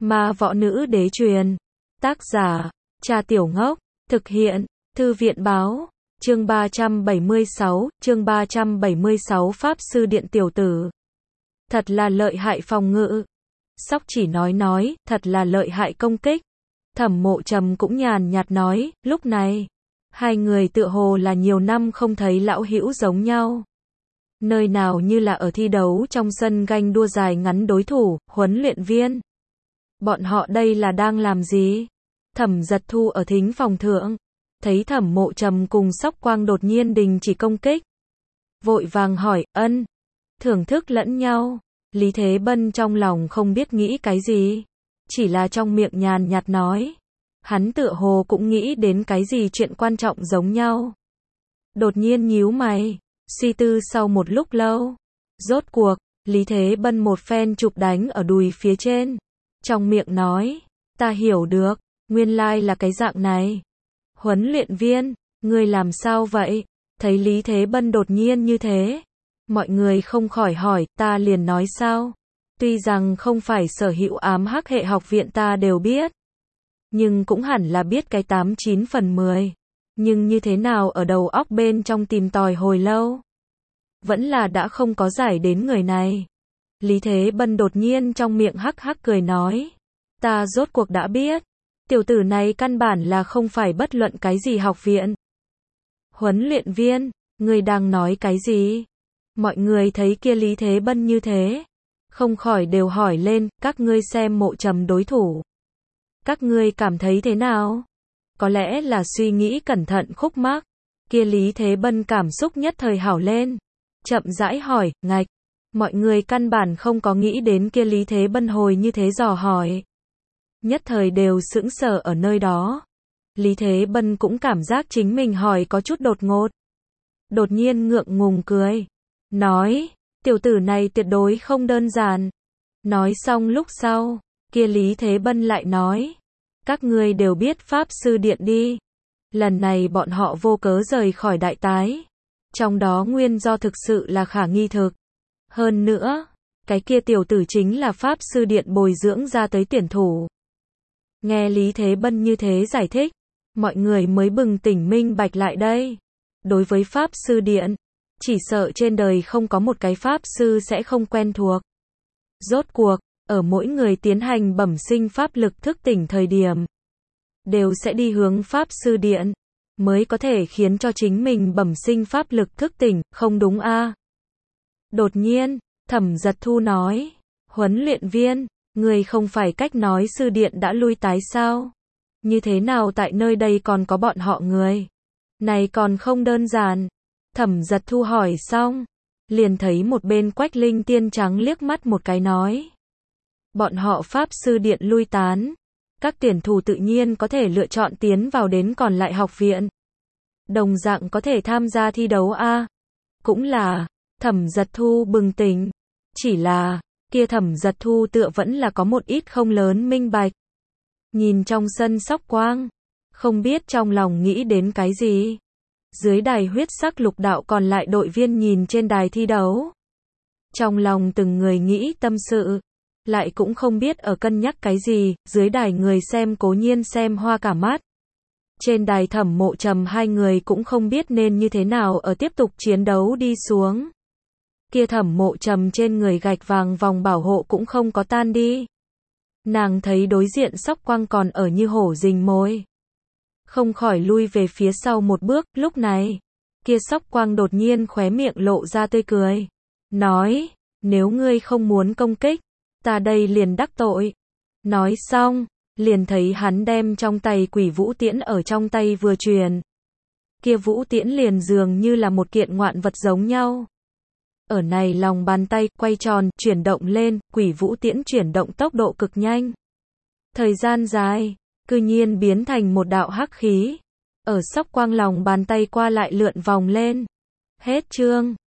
Ma võ nữ đế truyền. Tác giả, Cha Tiểu Ngốc. Thực hiện, Thư viện báo. Chương 376, chương 376 Pháp Sư Điện Tiểu Tử. Thật là lợi hại phòng ngự. Sóc Chỉ nói, thật là lợi hại công kích. Thẩm Mộ Trầm cũng nhàn nhạt nói, lúc này, hai người tựa hồ là nhiều năm không thấy lão hữu giống nhau. Nơi nào như là ở thi đấu trong sân ganh đua dài ngắn đối thủ, huấn luyện viên. Bọn họ đây là đang làm gì? Thẩm Giật Thu ở thính phòng thượng, thấy Thẩm Mộ Trầm cùng Sóc Quang đột nhiên đình chỉ công kích. Vội vàng hỏi, thưởng thức lẫn nhau. Lý Thế Bân trong lòng không biết nghĩ cái gì, chỉ là trong miệng nhàn nhạt nói. Hắn tựa hồ cũng nghĩ đến cái gì chuyện quan trọng giống nhau. Đột nhiên nhíu mày, suy tư sau một lúc lâu. Rốt cuộc, Lý Thế Bân một phen chụp đánh ở đùi phía trên. Trong miệng nói, ta hiểu được, nguyên lai là cái dạng này. Huấn luyện viên, ngươi làm sao vậy? Thấy Lý Thế Bân đột nhiên như thế, mọi người không khỏi hỏi, ta liền nói sao? Tuy rằng không phải sở hữu ám hắc hệ học viện ta đều biết, nhưng cũng hẳn là biết cái 89 phần 10. Nhưng như thế nào ở đầu óc bên trong tìm tòi hồi lâu, vẫn là đã không có giải đến người này. Lý Thế Bân đột nhiên trong miệng hắc hắc cười nói, ta rốt cuộc đã biết, tiểu tử này căn bản là không phải bất luận cái gì học viện. Huấn luyện viên, ngươi đang nói cái gì? Mọi người thấy kia Lý Thế Bân như thế, không khỏi đều hỏi lên, các ngươi xem Mộ Trầm đối thủ, các ngươi cảm thấy thế nào? Có lẽ là suy nghĩ cẩn thận khúc mắc, kia Lý Thế Bân cảm xúc nhất thời hảo lên, chậm rãi hỏi, ngạch. Mọi người căn bản không có nghĩ đến kia Lý Thế Bân hồi như thế dò hỏi, nhất thời đều sững sờ ở nơi đó. Lý Thế Bân cũng cảm giác chính mình hỏi có chút đột ngột, đột nhiên ngượng ngùng cười, nói, tiểu tử này tuyệt đối không đơn giản. Nói xong lúc sau, kia Lý Thế Bân lại nói, các ngươi đều biết Pháp Sư Điện đi. Lần này bọn họ vô cớ rời khỏi đại tái, trong đó nguyên do thực sự là khả nghi thực. Hơn nữa, cái kia tiểu tử chính là Pháp Sư Điện bồi dưỡng ra tới tuyển thủ. Nghe Lý Thế Bân như thế giải thích, mọi người mới bừng tỉnh minh bạch lại đây. Đối với Pháp Sư Điện, chỉ sợ trên đời không có một cái Pháp Sư sẽ không quen thuộc. Rốt cuộc, ở mỗi người tiến hành bẩm sinh pháp lực thức tỉnh thời điểm, đều sẽ đi hướng Pháp Sư Điện, mới có thể khiến cho chính mình bẩm sinh pháp lực thức tỉnh, không đúng a? Đột nhiên, Thẩm Giật Thu nói, huấn luyện viên, người không phải cách nói Sư Điện đã lui tái sao? Như thế nào tại nơi đây còn có bọn họ người? Này còn không đơn giản. Thẩm Giật Thu hỏi xong, liền thấy một bên Quách Linh Tiên trắng liếc mắt một cái nói, bọn họ Pháp Sư Điện lui tán, các tuyển thủ tự nhiên có thể lựa chọn tiến vào đến còn lại học viện, đồng dạng có thể tham gia thi đấu a. Cũng là, Thẩm Giật Thu bừng tỉnh, chỉ là, kia Thẩm Giật Thu tựa vẫn là có một ít không lớn minh bạch. Nhìn trong sân Sóc Quang, không biết trong lòng nghĩ đến cái gì. Dưới đài huyết sắc lục đạo còn lại đội viên nhìn trên đài thi đấu, trong lòng từng người nghĩ tâm sự, lại cũng không biết ở cân nhắc cái gì. Dưới đài người xem cố nhiên xem hoa cả mắt, trên đài Thẩm Mộ Trầm hai người cũng không biết nên như thế nào ở tiếp tục chiến đấu đi xuống. Kia Thẩm Mộ Trầm trên người gạch vàng vòng bảo hộ cũng không có tan đi. Nàng thấy đối diện Sóc Quang còn ở như hổ rình mồi, không khỏi lui về phía sau một bước. Lúc này, kia Sóc Quang đột nhiên khóe miệng lộ ra tươi cười, nói, nếu ngươi không muốn công kích, ta đây liền đắc tội. Nói xong, liền thấy hắn đem trong tay Quỷ Vũ Tiễn ở trong tay vừa truyền. Kia Vũ Tiễn liền dường như là một kiện ngoạn vật giống nhau. Ở này lòng bàn tay, quay tròn, chuyển động lên, Quỷ Vũ Tiễn chuyển động tốc độ cực nhanh. Thời gian dài, cư nhiên biến thành một đạo hắc khí, ở Sóc Quang lòng bàn tay qua lại lượn vòng lên. Hết chương.